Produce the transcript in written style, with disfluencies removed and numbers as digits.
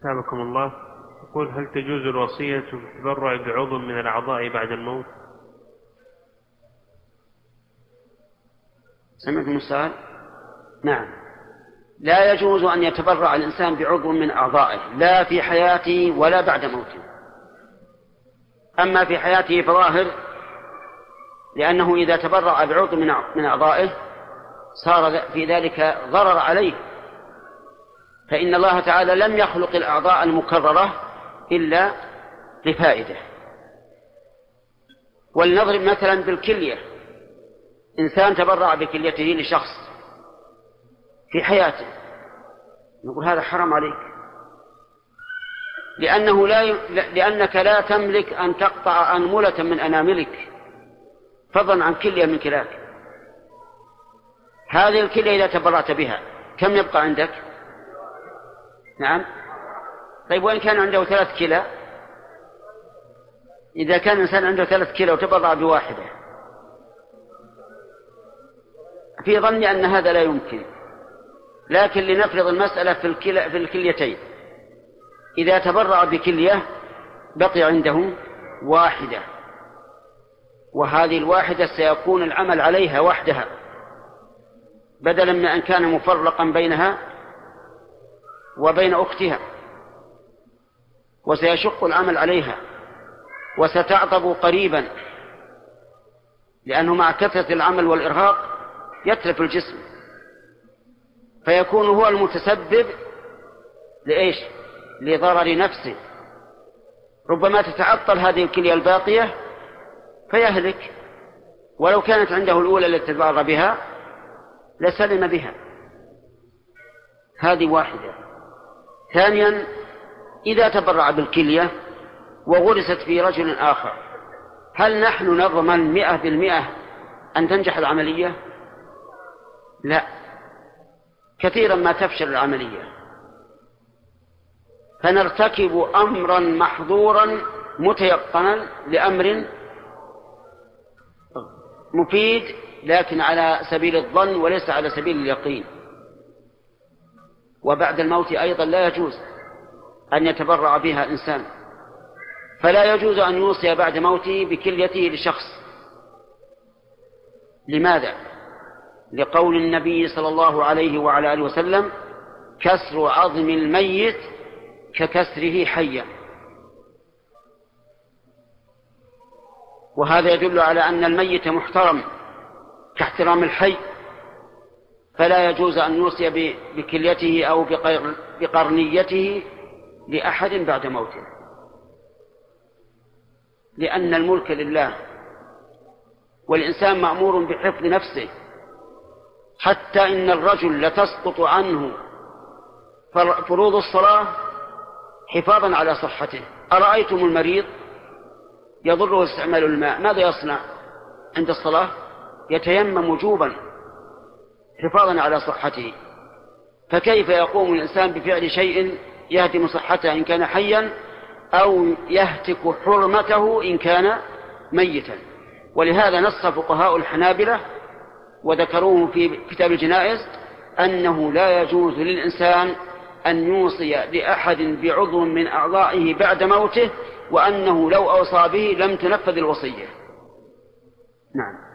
أثابكم الله. يقول: هل تجوز الوصية بالتبرع بعضو من الأعضاء بعد الموت؟ سمعتم السؤال؟ نعم، لا يجوز أن يتبرع الإنسان بعضو من أعضائه، لا في حياته ولا بعد موته. أما في حياته فظاهر، لأنه إذا تبرع بعضو من أعضائه صار في ذلك ضرر عليه، فإن الله تعالى لم يخلق الأعضاء المكررة إلا لفائدة. ولنضرب مثلا بالكلية، إنسان تبرع بكليته لشخص في حياته، نقول هذا حرام عليك، لأنك لا تملك أن تقطع أنملة من أناملك، فضلا عن كلية من كلاك. هذه الكلية إذا تبرعت بها كم يبقى عندك؟ نعم. طيب وإن كان عنده 3 كلى؟ إذا كان الإنسان عنده 3 كلى وتبرع بواحدة، في ظني أن هذا لا يمكن، لكن لنفرض المسألة في الكليتين، إذا تبرع بكلية بقي عنده واحدة، وهذه الواحدة سيكون العمل عليها وحدها بدلا من أن كان مفرقا بينها وبين أختها، وسيشق العمل عليها وستعطب قريبا، لأنه مع كثرة العمل والإرهاق يتلف الجسم، فيكون هو المتسبب لإيش؟ لضرر نفسه. ربما تتعطل هذه الكلية الباقية فيهلك، ولو كانت عنده الأولى التي تبرع بها لسلم بها. هذه واحدة. ثانيا، إذا تبرع بالكلية وغرست في رجل آخر، هل نحن نضمن 100% أن تنجح العملية؟ لا، كثيرا ما تفشل العملية، فنرتكب أمرا محظورا متيقنا لأمر مفيد، لكن على سبيل الظن وليس على سبيل اليقين. وبعد الموت أيضا لا يجوز أن يتبرع بها إنسان، فلا يجوز أن يوصي بعد موته بكليته لشخص. لماذا؟ لقول النبي صلى الله عليه وعلى آله وسلم: كسر عظم الميت ككسره حيا. وهذا يدل على أن الميت محترم كاحترام الحي، فلا يجوز أن يوصي بكليته أو بقرنيته لأحد بعد موته، لأن الملك لله، والإنسان مأمور بحفظ نفسه، حتى إن الرجل لتسقط عنه فروض الصلاة حفاظا على صحته. أرأيتم المريض يضره استعمال الماء، ماذا يصنع عند الصلاة؟ يتيمم وجوبا حفاظا على صحته، فكيف يقوم الإنسان بفعل شيء يهدم صحته إن كان حيا أو يهتك حرمته إن كان ميتا؟ ولهذا نص فقهاء الحنابلة وذكروه في كتاب الجنائز أنه لا يجوز للإنسان أن يوصي لأحد بعضو من أعضائه بعد موته، وأنه لو أوصى به لم تنفذ الوصية. نعم.